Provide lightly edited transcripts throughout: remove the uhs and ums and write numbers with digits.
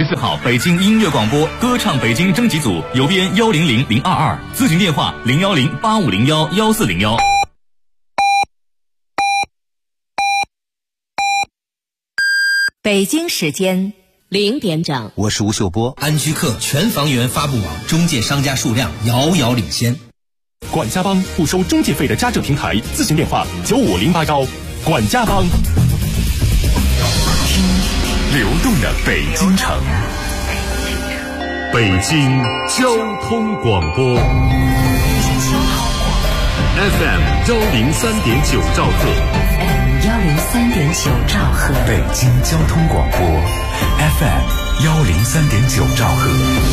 24号北京音乐广播歌唱北京征集组邮编100022，咨询电话01085011401。 北京时间0点整， 我是吴秀波。 安居客全房源发布网中介商家数量遥遥领先。 管家帮不收中介费的家政平台，咨询电话95081。管家帮。 听流动的北京城，北京交通广播 FM 103.9兆赫 103.9兆赫， 北京交通广播 FM 103.9兆赫。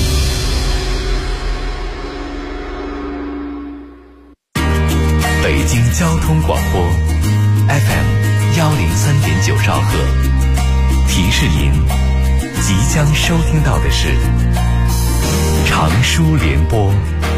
北京交通广播 FM 103.9兆赫，提示您即将收听到的是长舒联播。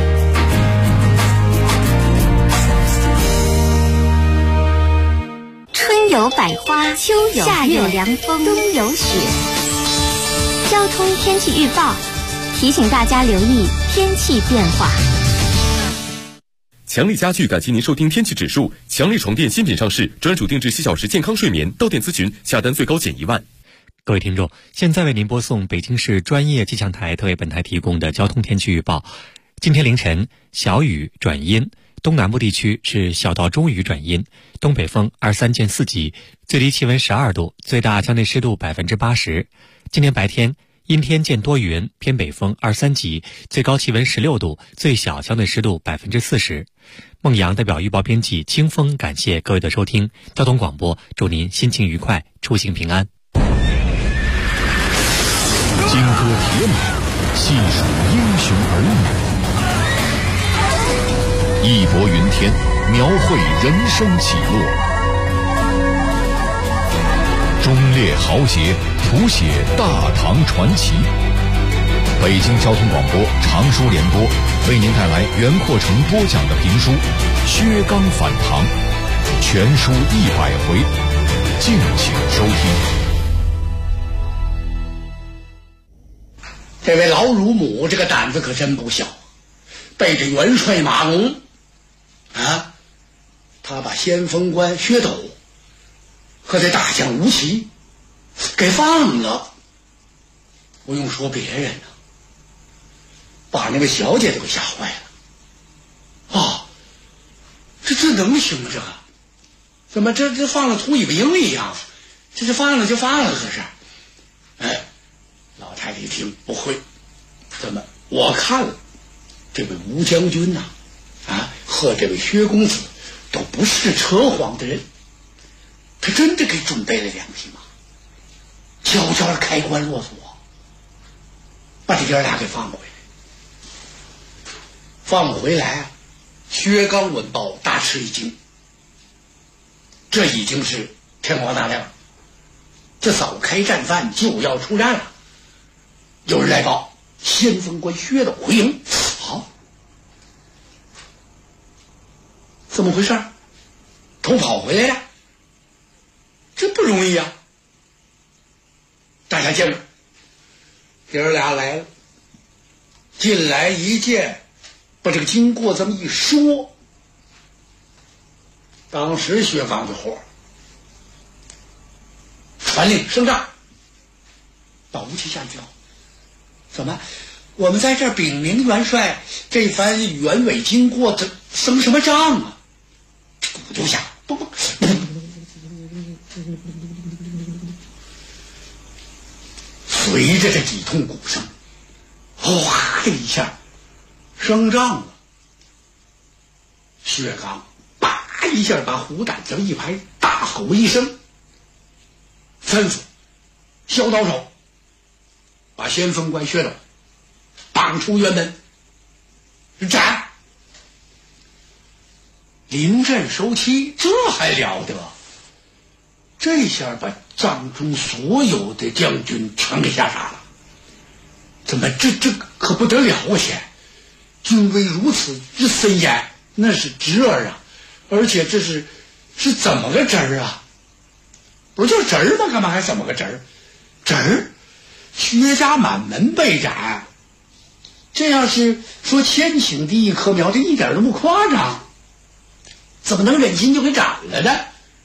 春有百花，秋有夏有凉风，冬有雪。交通天气预报提醒大家留意天气变化。 强力家具感谢您收听天气指数。强力床垫新品上市，专属定制7小时健康睡眠，到店咨询，下单最高减1万。 各位听众，现在为您播送北京市专业气象台特为本台提供的交通天气预报。今天凌晨小雨转阴，东南部地区是小到中雨转阴，东北风23见4级，最低气温12度，最大相对湿度80%。今天白天阴天见多云，偏北风23级，最高气温16度，最小相对湿度40%。孟阳代表预报编辑清风感谢各位的收听，交通广播祝您心情愉快，出行平安。 金戈铁马，细数英雄儿女，义薄云天，描绘人生起落，忠烈豪杰，谱写大唐传奇。北京交通广播长舒联播为您带来袁阔成播讲的评书《薛刚反唐》，全书100回，敬请收听。 这位老乳母这个胆子可真不小，背着元帅马龙啊，他把先锋官薛斗和这大将吴奇给放了。不用说别人了，把那个小姐都给吓坏了。啊，这能行吗？这个怎么这放了秃尾巴鹰一样？这是放了就放了，可是。哎，老太太一听不会，怎么？我看了这位吴将军呐，和这位薛公子都不是扯谎的人，他真的给准备了2匹马，悄悄开关落锁，把这哥俩给放回来。放回来，薛刚闻报大吃一惊，这已经是天光大亮，这早开战犯就要出战了。有人来报，先锋官薛斗回营。好，怎么回事？偷跑回来了？这不容易啊！大家见着，哥俩来了，进来一见，把这个经过这么一说，当时薛刚就火了，传令升帐，把吴奇吓一跳。怎么？我们在这儿禀明元帅，这番原委经过，这升什么帐啊？鼓就响，随着这几通鼓声，哗的一下，升帐了。薛刚叭一下把虎胆这么一拍，大吼一声，吩咐削刀手，把先锋官薛斗绑出辕门，斩。临阵收期，这还了得？这下把帐中所有的将军全给吓傻了。怎么这可不得了啊！军威如此之森严，那是侄儿啊！而且这是怎么个侄儿啊？不就侄儿吗？干嘛还怎么个侄儿？侄儿薛家满门被斩，这要是说千顷地一棵苗，这一点都不夸张，怎么能忍心就给斩了呢？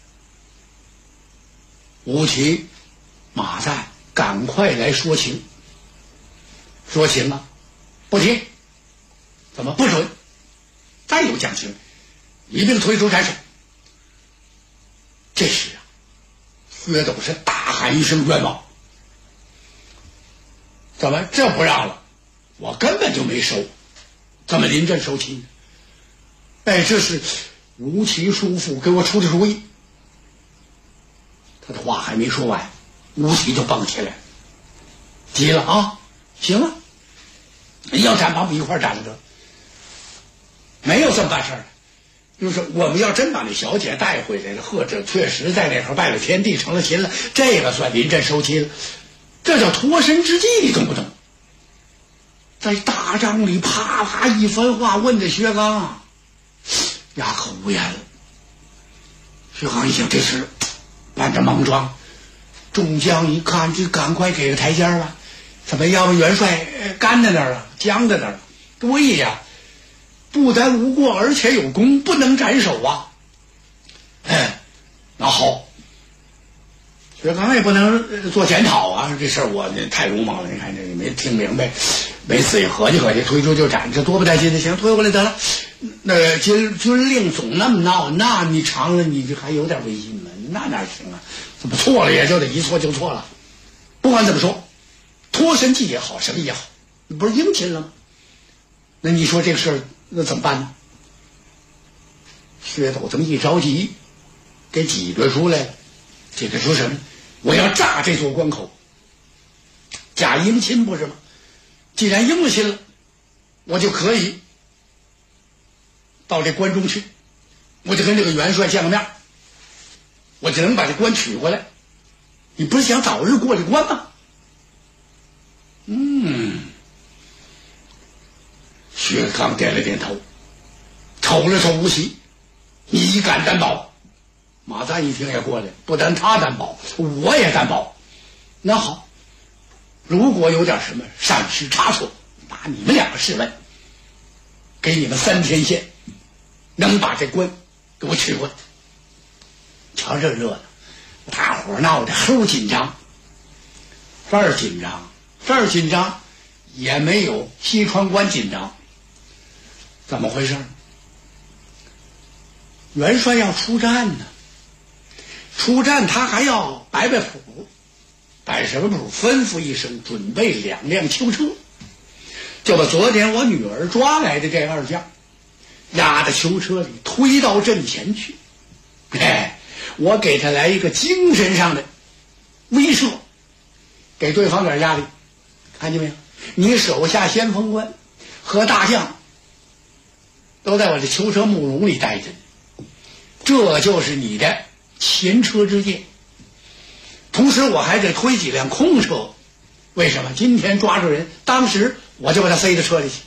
吴起、马赞赶快来说情。说情啊，不听，怎么不准？再有讲情，一并推出斩首。这时啊，薛斗是大喊一声冤枉，怎么这不让了？我根本就没收，怎么临阵收亲呢？哎，这是吴起叔父给我出的主意。他的话还没说完，吴起就蹦起来，急了啊！行了，要斩把我们一块斩了得，没有这么办事的。就是我们要真把那小姐带回来了，或者确实在那头拜了天地成了亲了，这个算临阵收亲了，这叫脱身之计，你懂不懂？在大帐里啪啪一番话问着薛刚啊，哑口无言了。薛刚一想，这事办着莽撞，众将一看，这赶快给个台阶吧，怎么要不元帅干在那儿了，僵在那儿了？对呀，不但无过，而且有功，不能斩首啊！哎，那好，薛刚也不能做检讨啊，这事儿我太鲁莽了，你看这没听明白，没自己合计合计，推出就斩，这多不带劲的，行，推回来得了。那军令总那么闹，那你长了，你这还有点威信吗？那哪行啊？怎么错了也就得一错就错了。不管怎么说，脱身计也好，什么也好，你不是应亲了吗？那你说这个事儿那怎么办呢？薛斗这么一着急，给挤兑出来了。这个说什么？我要炸这座关口，假应亲不是吗？既然应了亲了，我就可以到这关中去，我就跟这个元帅见个面，我就能把这关取回来。你不是想早日过这关吗？薛刚点了点头，瞅了瞅吴起，你敢担保？马赞一听也过来，不但他担保，我也担保。那好，如果有点什么闪失差错，拿你们两个试问，给你们3天限，能把这关给我取回来。瞧这热闹，大伙闹得齁紧张。这儿紧张，也没有西川关紧张。怎么回事？元帅要出战呢，出战他还要摆谱，摆什么谱？吩咐一声，准备2辆囚车，就把昨天我女儿抓来的这2将押到囚车里，推到阵前去。我给他来一个精神上的威慑，给对方点压力。看见没有？你手下先锋官和大将都在我这囚车木笼里待着，这就是你的前车之鉴。同时我还得推几辆空车，为什么？今天抓住人，当时我就把他塞到车里去。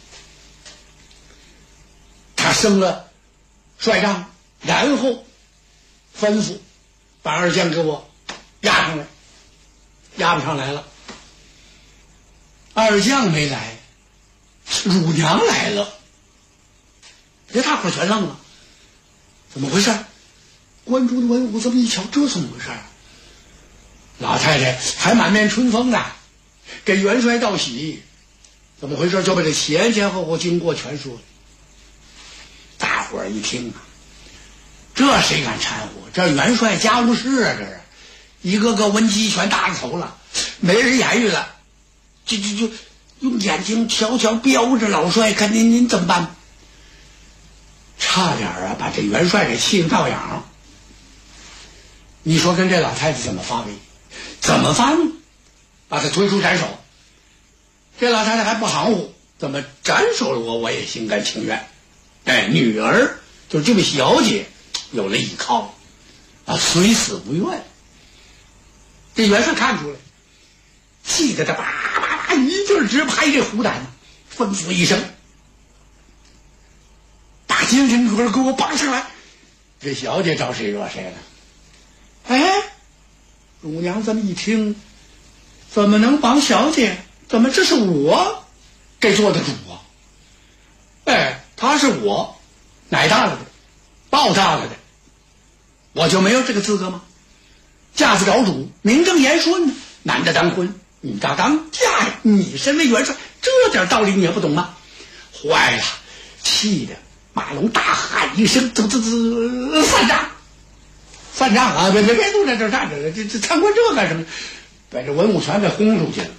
他升了帅帐，然后吩咐把2将给我押上来，押不上来了。2将没来，乳娘来了。这大伙全愣了，怎么回事？关中的文武这么一瞧，这怎么回事？老太太还满面春风呢，给元帅道喜，怎么回事？就把这前后经过全说了。大伙儿一听啊，这谁敢掺和？这元帅家务事啊，这是一个个文姬全搭着头了，没人言语了，就用眼睛悄悄标着老帅，看您怎么办？差点啊把这元帅给气得倒仰。你说跟这老太太怎么发威？怎么发怒？把他推出斩首。这老太太还不含糊，怎么斩首了我也心甘情愿。女儿就这位小姐有了依靠啊，虽死不愿。这元帅看出来，气得他叭叭叭一劲儿直拍这虎胆，吩咐一声，把精神科给我绑上来。这小姐找谁惹谁了？乳娘这么一听， 怎么能帮小姐？怎么这是我给做的主啊？哎，他是我奶大了的，抱大了的，我就没有这个资格吗？架子找主，名正言顺，男的当婚，女的当嫁呀！你身为元帅，这点道理你也不懂吗？坏了，气的马龙大喊一声：“散账！散账啊！别都在这站着了，这参观这干什么？把这文武全给轰出去了。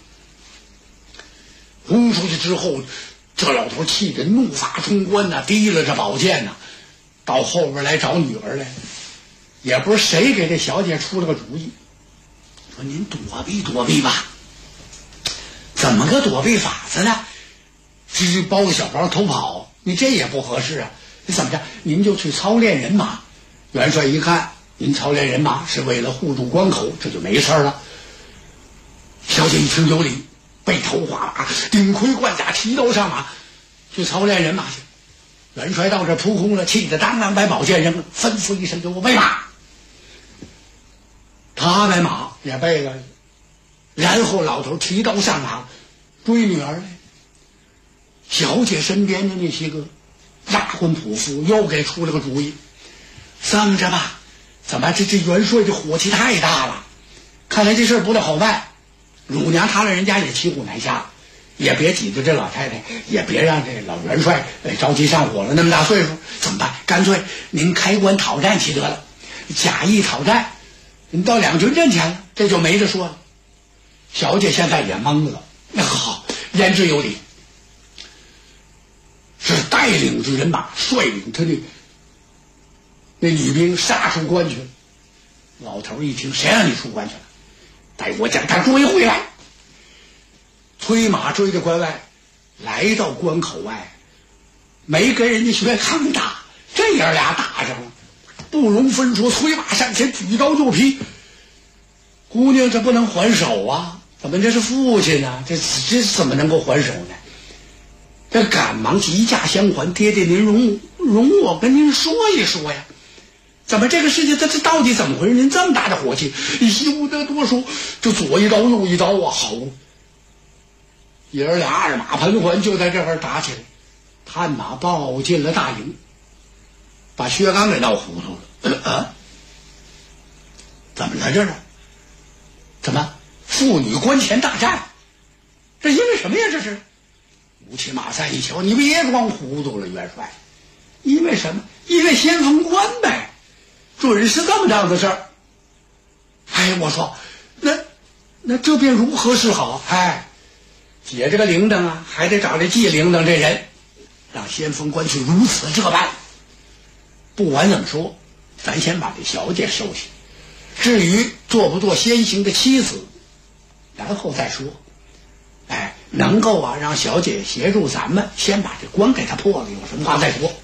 轰出去之后，这老头气得怒发冲冠呐，提了这宝剑呐，到后边来找女儿来。也不是谁给这小姐出了个主意，说您躲避躲避吧。怎么个躲避法子呢？只包个小包偷跑，你这也不合适啊。你怎么着？您就去操练人马。元帅一看您操练人马是为了护住关口，这就没事了。小姐一听有理，背头滑马，顶盔贯甲，提刀上马，去操练人马去。元帅到这扑空了，气得当啷把宝剑扔了，吩咐一声给我备马。他把马也背了，然后老头提刀上马追女儿来。小姐身边的那些个压婚仆妇又给出了个主意，sang着吧，怎么这元帅这火气太大了，看来这事不太好办。乳娘他老人家也骑虎难下，也别挤着这老太太，也别让这老元帅着急上火了，那么大岁数怎么办？干脆您开棺讨战去得了，假意讨战，您到两军阵前了，这就没得说了。小姐现在也懵了，那好，言之有理，是带领着人马，率领他的那女兵杀出关去了。老头一听，谁让你出关去了？待我将他追回来。催马追着关外，来到关口外，没跟人家薛康打，这爷俩打上了，不容分说，催马上前，举刀就劈。姑娘这不能还手啊，怎么这是父亲啊，这怎么能够还手呢？这赶忙急驾相还，爹爹您容我跟您说一说呀，怎么这个事情这到底怎么回事？您这么大的火气，惜不得多说，就左一刀右一刀啊！好，爷儿俩二马盘桓就在这儿打起来，探马报进了大营，把薛刚给闹糊涂了。怎么在这儿？怎么父女关前大战？这因为什么呀？这是吴起马三一瞧，你别装糊涂了，元帅。因为什么？因为先锋官呗，准是这么样的事儿。哎，我说，那这便如何是好？哎，解这个铃铛啊，还得找这系铃铛这人，让先锋官去如此这般。不管怎么说，咱先把这小姐收起。至于做不做先行的妻子，然后再说。哎，能够啊让小姐协助咱们，先把这关给她破了，有什么话再说。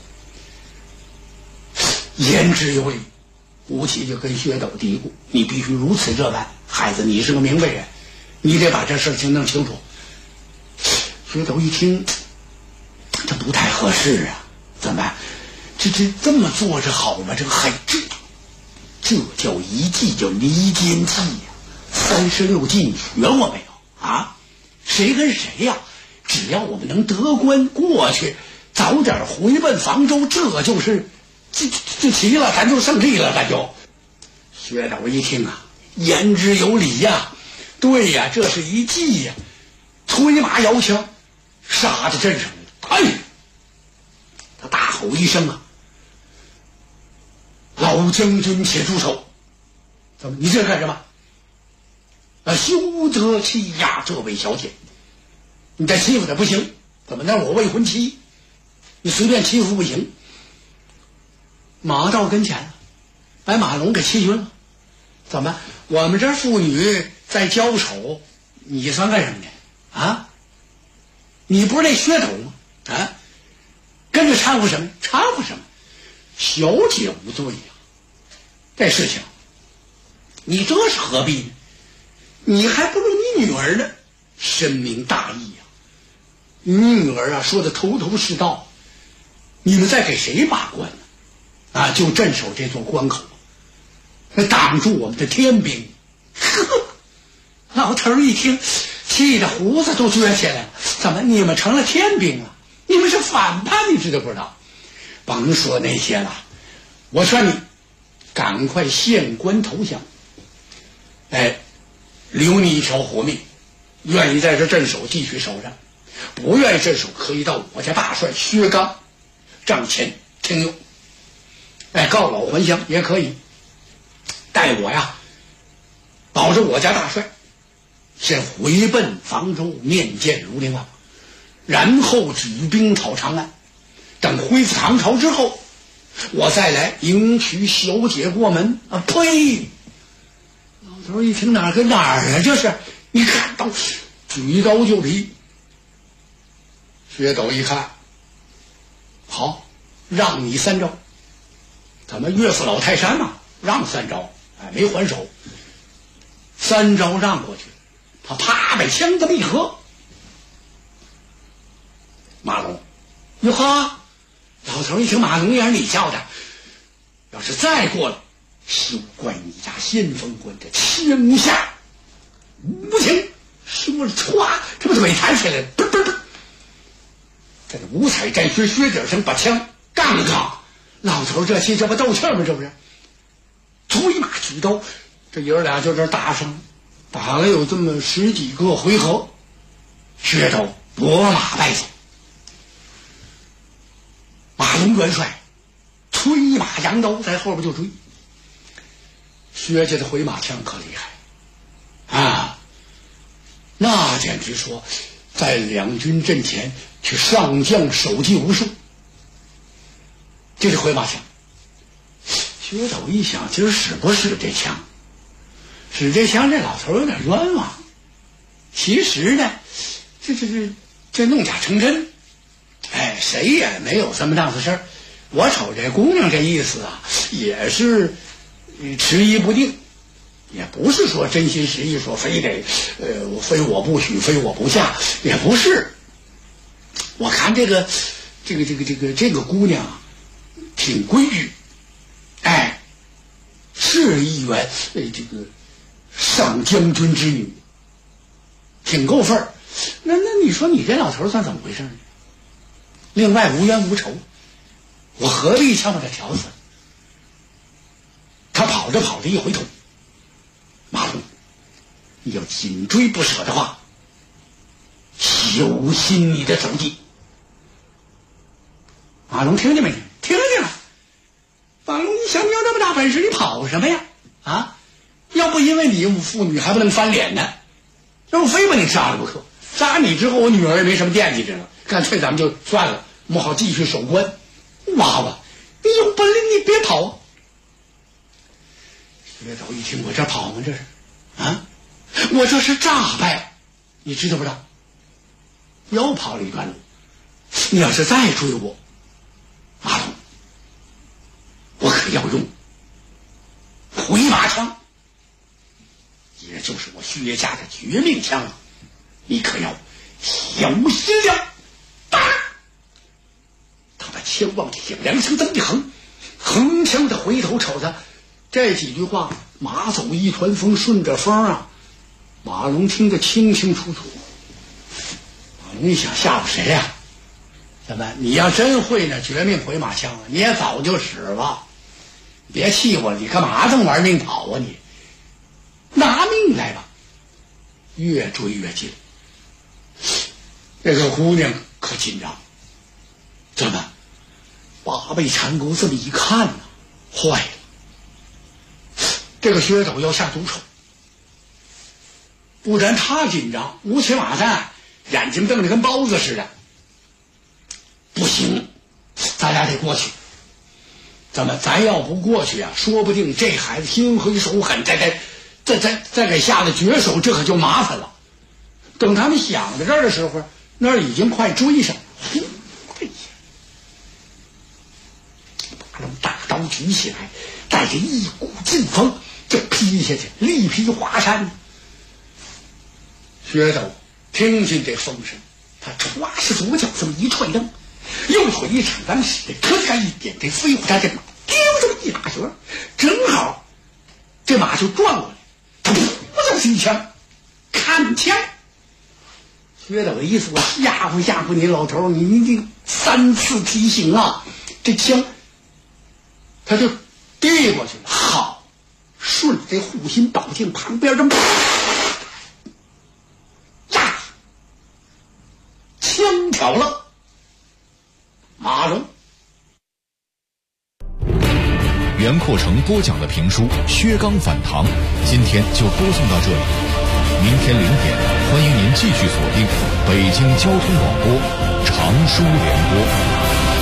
言之有理，吴起就跟薛斗嘀咕：“你必须如此这般，孩子，你是个明白人，你得把这事情弄清楚。”薛斗一听，这不太合适啊，怎么办？这么做着好吗？这个这叫一计，叫离间计呀！36计你学过没有啊？谁跟谁呀？只要我们能得关过去，早点回奔房州，这就是就齐了，咱就胜利了，咱就。薛斗一听啊，言之有理呀，对呀，这是一计呀！催马摇枪，杀到阵上来了。哎，他大吼一声啊！老将军且住手！怎么？你这干什么？休得欺压这位小姐！你再欺负她不行。怎么？那我未婚妻，你随便欺负不行。马到跟前了，把马龙给气晕了。怎么？我们这妇女在交手，你算干什么的啊？你不是那噱头吗？啊，跟着掺和什么？掺和什么？小姐无罪呀，这事情你这是何必呢？你还不如你女儿呢，深明大义呀。你女儿啊说的头头是道，你们在给谁把关呢？啊，就镇守这座关口，挡住我们的天兵。呵， 老头一听，气得胡子都撅起来了。怎么你们成了天兵了？你们是反叛，你知道不知道？甭说那些了，我劝你赶快献官投降。哎，留你一条活命，愿意在这镇守继续守着，不愿意镇守可以到我家大帅薛刚帐前听用。哎，告老还乡也可以。待我呀保着我家大帅先回奔房州面见庐陵王，然后举兵讨长安，等恢复唐朝之后，我再来迎娶小姐过门啊！呸！老头一听，哪儿跟哪儿啊？这是你看到举刀就劈。薛斗一看，好，让你3招。咱们岳父老泰山嘛，让3招，哎，没还手。3招让过去，他啪把枪这么一合。马龙，哟呵！老头一听马龙眼，你叫的，要是再过了，休怪你家先锋官这枪下无情。说着歘，这不腿弹起来了，嘣嘣嘣，在这五彩战靴靴底上把枪杠杠。老头这气，这不斗气吗？这不是催马举刀，这爷儿俩就这打上，打了有这么10几个回合，薛斗拨马败走。马龙元帅催马扬刀在后边就追。薛家的回马枪可厉害啊，那简直说在两军阵前去上将手技无数。这是回马枪。薛斗一想，今儿使不使这枪？使这枪，这老头有点冤枉。其实呢，这弄假成真，哎，谁也没有这么档子事儿。我瞅这姑娘这意思啊，也是迟疑不定，也不是说真心实意说非得非我不许，非我不嫁，也不是。我看这个姑娘啊，挺规矩，哎，是一员这个上将军之女，挺够份儿。那你说你这老头算怎么回事呢？另外无冤无仇，我何必枪把他挑死？他跑着跑着一回头，马龙，你要紧追不舍的话，小心你的走计。马龙听见没？听见了。马龙，你想你有那么大本事，你跑什么呀？啊，要不因为你父女还不能翻脸呢，要不非把你杀了不可。杀你之后，我女儿也没什么惦记着了，干脆咱们就算了，我们好继续守关。娃娃，你有本领你别跑啊！薛斗一听，我这跑吗？这是啊，我这是诈败，你知道不知道？又跑了一段路。你要是再追我，马龙，我可要用回马枪，也就是我薛家的绝命枪，你可要小心了。打！他把枪往铁梁上这么一横，横枪的回头瞅他，这几句话马走一团风，顺着风啊，马龙听得清清楚楚。马龙一想，吓唬谁呀？怎么，你要真会那绝命回马枪，你也早就使了。别气我，你干嘛这么玩命跑啊？你拿命来吧！越追越近，这个姑娘可紧张。怎么，八倍缠钩这么一看呢，坏了！这个薛斗要下毒手，不然他紧张，乌骑马战，眼睛瞪得跟包子似的。不行，咱俩得过去。怎么，咱要不过去啊，说不定这孩子心狠手狠，再给下了绝手，这可就麻烦了。等他们想到这儿的时候，那儿已经快追上了。哎呀！马龙大刀举起来，带着一股劲风就劈下去，力劈华山。薛斗听见这风声，他歘是左脚这么一踹蹬，右腿一铲当使的可干一点，这飞虎山这马丢这么一打折，正好这马就撞过来，他噗就是一枪， 暗枪。薛斗的意思，我吓唬吓唬你老头，你这3次提醒啊，这枪他就递过去了。好，顺着这护心宝镜旁边这么呀，枪挑了马龙。 袁阔成播讲的评书《薛刚反唐》，今天就播送到这里。明天0点，欢迎您继续锁定北京交通广播常书联播。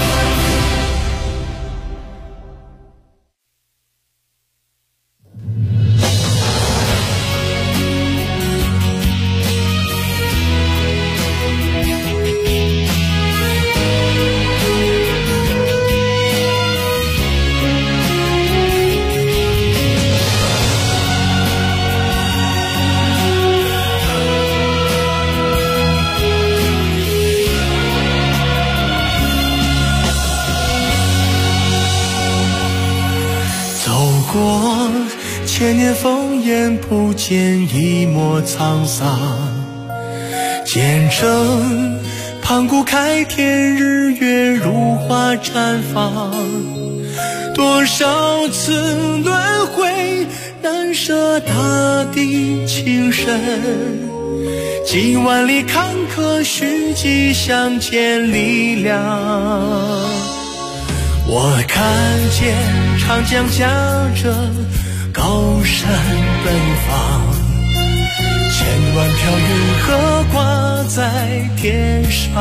千年烽烟不见一抹沧桑，见证盘古开天，日月如花绽放。多少次轮回，难舍大地情深，几万里坎坷，虚迹相见力量。我看见长江夹着高山奔放，千万条云河挂在天上。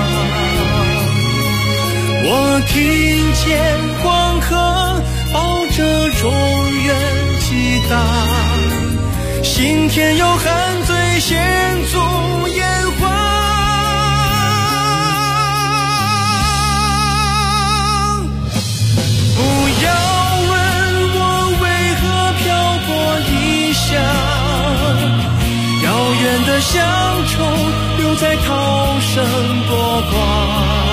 我听见黄河抱着中原激荡，心田有汉醉献足炎黄。不要问我为何漂泊异乡，遥远的乡愁留在涛声波光。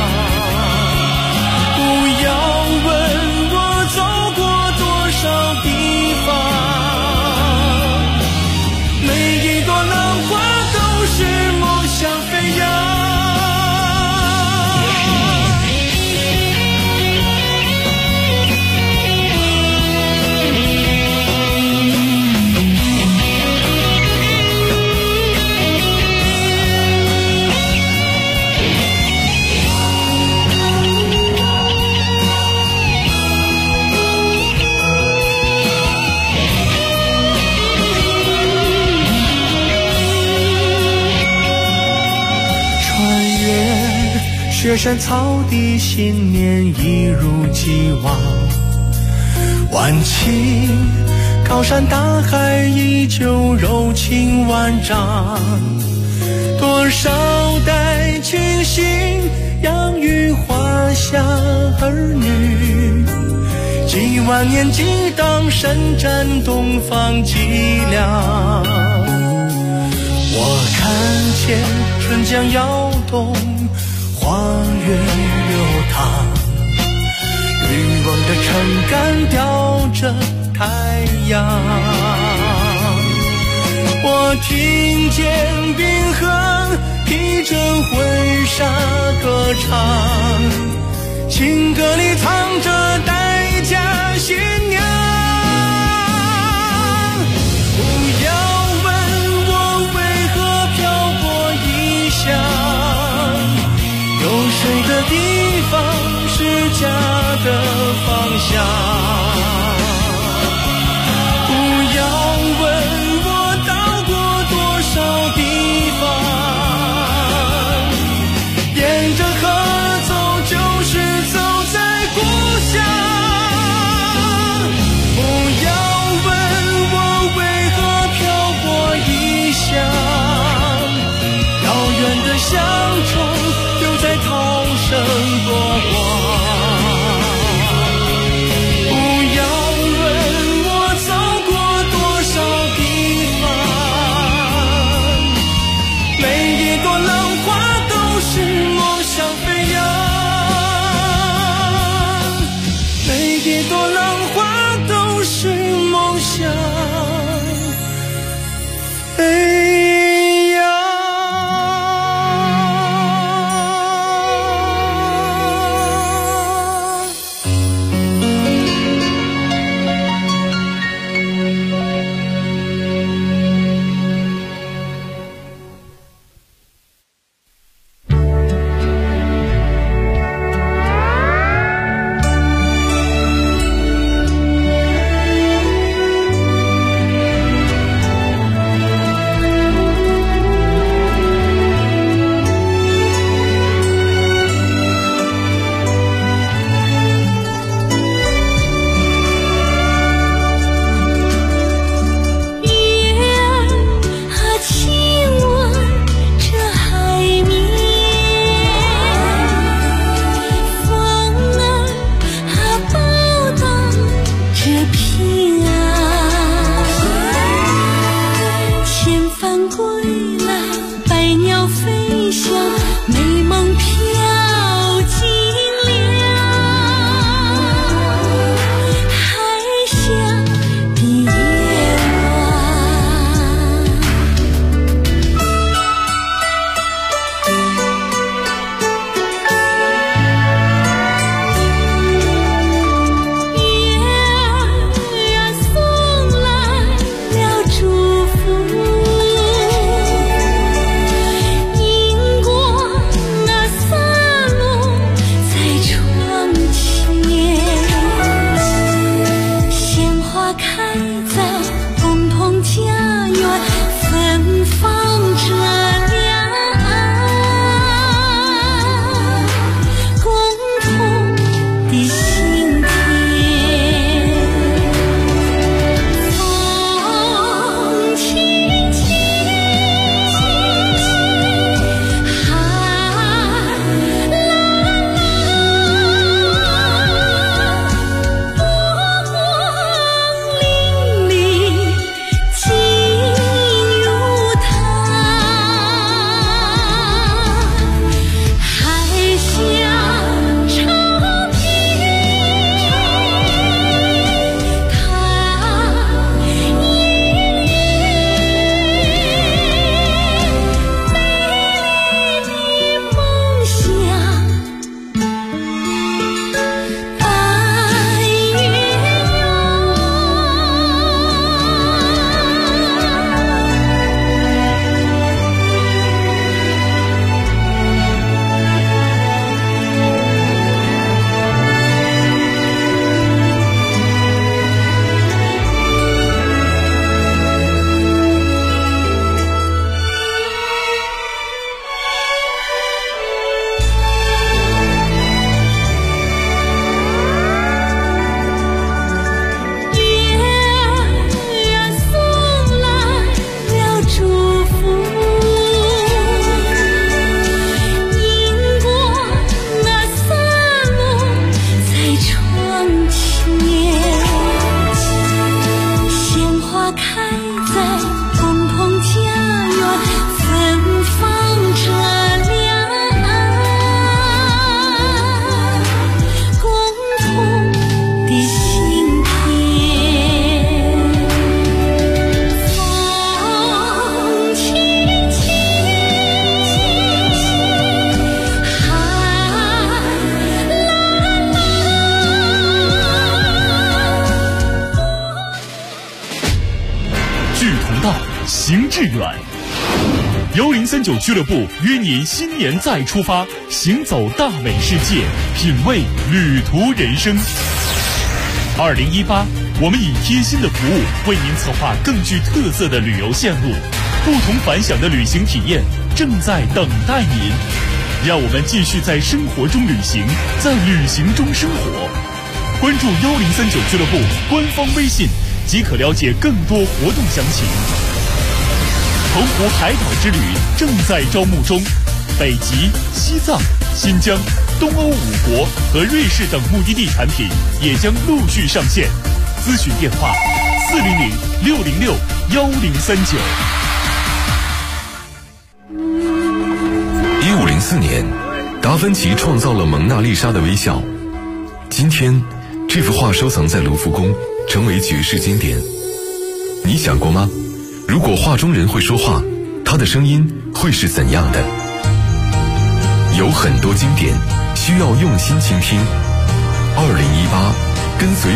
不要问我走过多少地方，每一朵浪花都是梦想飞扬。雪山草地，信念一如既往。万顷高山大海，依旧柔情万丈。多少代群星，养育华夏儿女。几万年激荡，伸展东方脊梁。我看见春江摇动，花月流淌，渔翁的撑杆吊着太阳。我听见冰河披着婚纱歌唱，情歌里藏着待嫁新娘。不要问我为何漂泊异乡，有谁的地方是家的方向？不要问我到过多少地方，沿着河走就是走在故乡。不要问我为何漂泊异乡，遥远的乡愁在涛声波光。不要问我走过多少地方，每一朵浪花都是梦想飞扬，每一朵浪花都是梦想飞扬。 美梦飘进了海下的夜行致远。1039俱乐部约您新年再出发，行走大美世界，品味旅途人生。2018，我们以贴心的服务为您策划更具特色的旅游线路，不同凡响的旅行体验正在等待您。让我们继续在生活中旅行，在旅行中生活。关注1039俱乐部官方微信，即可了解更多活动详情。澎湖海岛之旅正在招募中，北极、西藏、新疆、东欧5国和瑞士等目的地产品也将陆续上线。咨询电话400-606-1039。 1504年，达芬奇创造了蒙娜丽莎的微笑。今天，这幅画收藏在卢浮宫，成为绝世经典。你想过吗？如果画中人会说话，他的声音会是怎样的？有很多经典需要用心倾听。2018，跟随